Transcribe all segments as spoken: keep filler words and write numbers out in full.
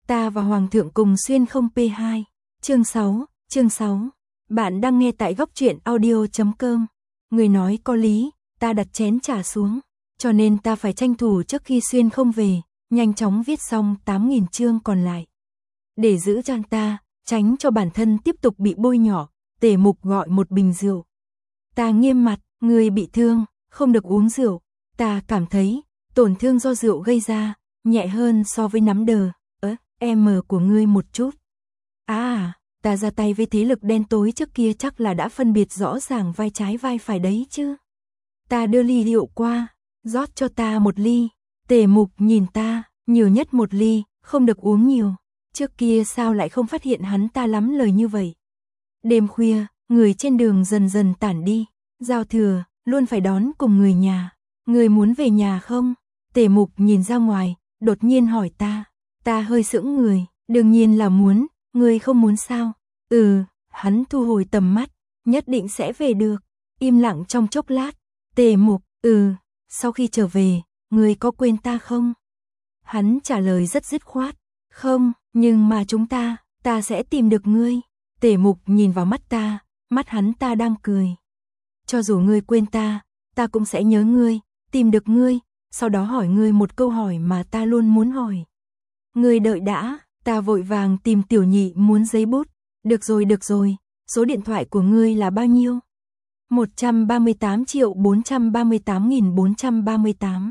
Ta và Hoàng thượng cùng xuyên không pê hai. Chương sáu, chương sáu. Bạn đang nghe tại góc truyện audio chấm com. Người nói có lý, ta đặt chén trà xuống, cho nên ta phải tranh thủ trước khi xuyên không về, nhanh chóng viết xong tám nghìn chương còn lại. Để giữ cho ta, tránh cho bản thân tiếp tục bị bôi nhọ, Tề Mục gọi một bình rượu. Ta nghiêm mặt, người bị thương, không được uống rượu. Ta cảm thấy, tổn thương do rượu gây ra, nhẹ hơn so với nắm đờ, ớ, em của ngươi một chút. À, ta ra tay với thế lực đen tối trước kia chắc là đã phân biệt rõ ràng vai trái vai phải đấy chứ. Ta đưa ly rượu qua, rót cho ta một ly. Tề Mục nhìn ta, nhiều nhất một ly, không được uống nhiều. Trước kia sao lại không phát hiện hắn ta lắm lời như vậy. Đêm khuya, người trên đường dần dần tản đi. Giao thừa, luôn phải đón cùng người nhà. Người muốn về nhà không? Tề Mục nhìn ra ngoài, đột nhiên hỏi ta. Ta hơi sững người, đương nhiên là muốn, người không muốn sao? Ừ, hắn thu hồi tầm mắt, nhất định sẽ về được. Im lặng trong chốc lát. Tề Mục, ừ, sau khi trở về, người có quên ta không? Hắn trả lời rất dứt khoát. Không, nhưng mà chúng ta, ta sẽ tìm được ngươi. Tề Mục nhìn vào mắt ta, mắt hắn ta đang cười. Cho dù ngươi quên ta, ta cũng sẽ nhớ ngươi, tìm được ngươi, sau đó hỏi ngươi một câu hỏi mà ta luôn muốn hỏi. Ngươi đợi đã, ta vội vàng tìm Tiểu Nhị muốn giấy bút. Được rồi được rồi, số điện thoại của ngươi là bao nhiêu? một trăm ba mươi tám triệu bốn trăm ba mươi tám nghìn bốn trăm ba mươi tám.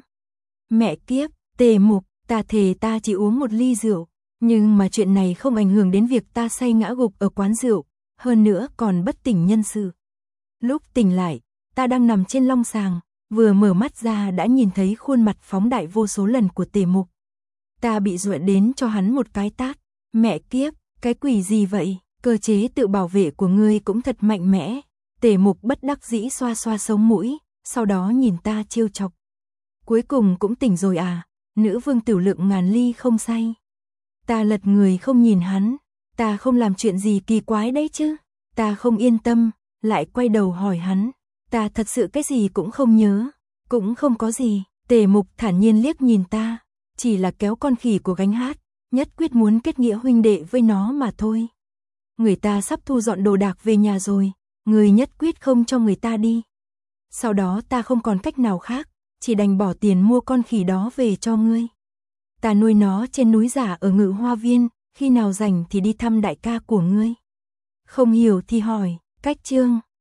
Mẹ kiếp, Tề Mục, ta thề ta chỉ uống một ly rượu, nhưng mà chuyện này không ảnh hưởng đến việc ta say ngã gục ở quán rượu, hơn nữa còn bất tỉnh nhân sự. Lúc tỉnh lại, ta đang nằm trên long sàng, vừa mở mắt ra đã nhìn thấy khuôn mặt phóng đại vô số lần của Tề Mục. Ta bị dọa đến cho hắn một cái tát. Mẹ kiếp, cái quỷ gì vậy? Cơ chế tự bảo vệ của ngươi cũng thật mạnh mẽ. Tề Mục bất đắc dĩ xoa xoa sống mũi, sau đó nhìn ta trêu chọc. Cuối cùng cũng tỉnh rồi à? Nữ vương tiểu lượng ngàn ly không say. Ta lật người không nhìn hắn. Ta không làm chuyện gì kỳ quái đấy chứ? Ta không yên tâm, lại quay đầu hỏi hắn. Ta thật sự cái gì cũng không nhớ. Cũng không có gì. Tề Mục thản nhiên liếc nhìn ta. Chỉ là kéo con khỉ của gánh hát, nhất quyết muốn kết nghĩa huynh đệ với nó mà thôi. Người ta sắp thu dọn đồ đạc về nhà rồi, người nhất quyết không cho người ta đi. Sau đó ta không còn cách nào khác, chỉ đành bỏ tiền mua con khỉ đó về cho ngươi. Ta nuôi nó trên núi giả ở Ngự Hoa Viên, khi nào rảnh thì đi thăm đại ca của ngươi. Không hiểu thì hỏi, cách chương.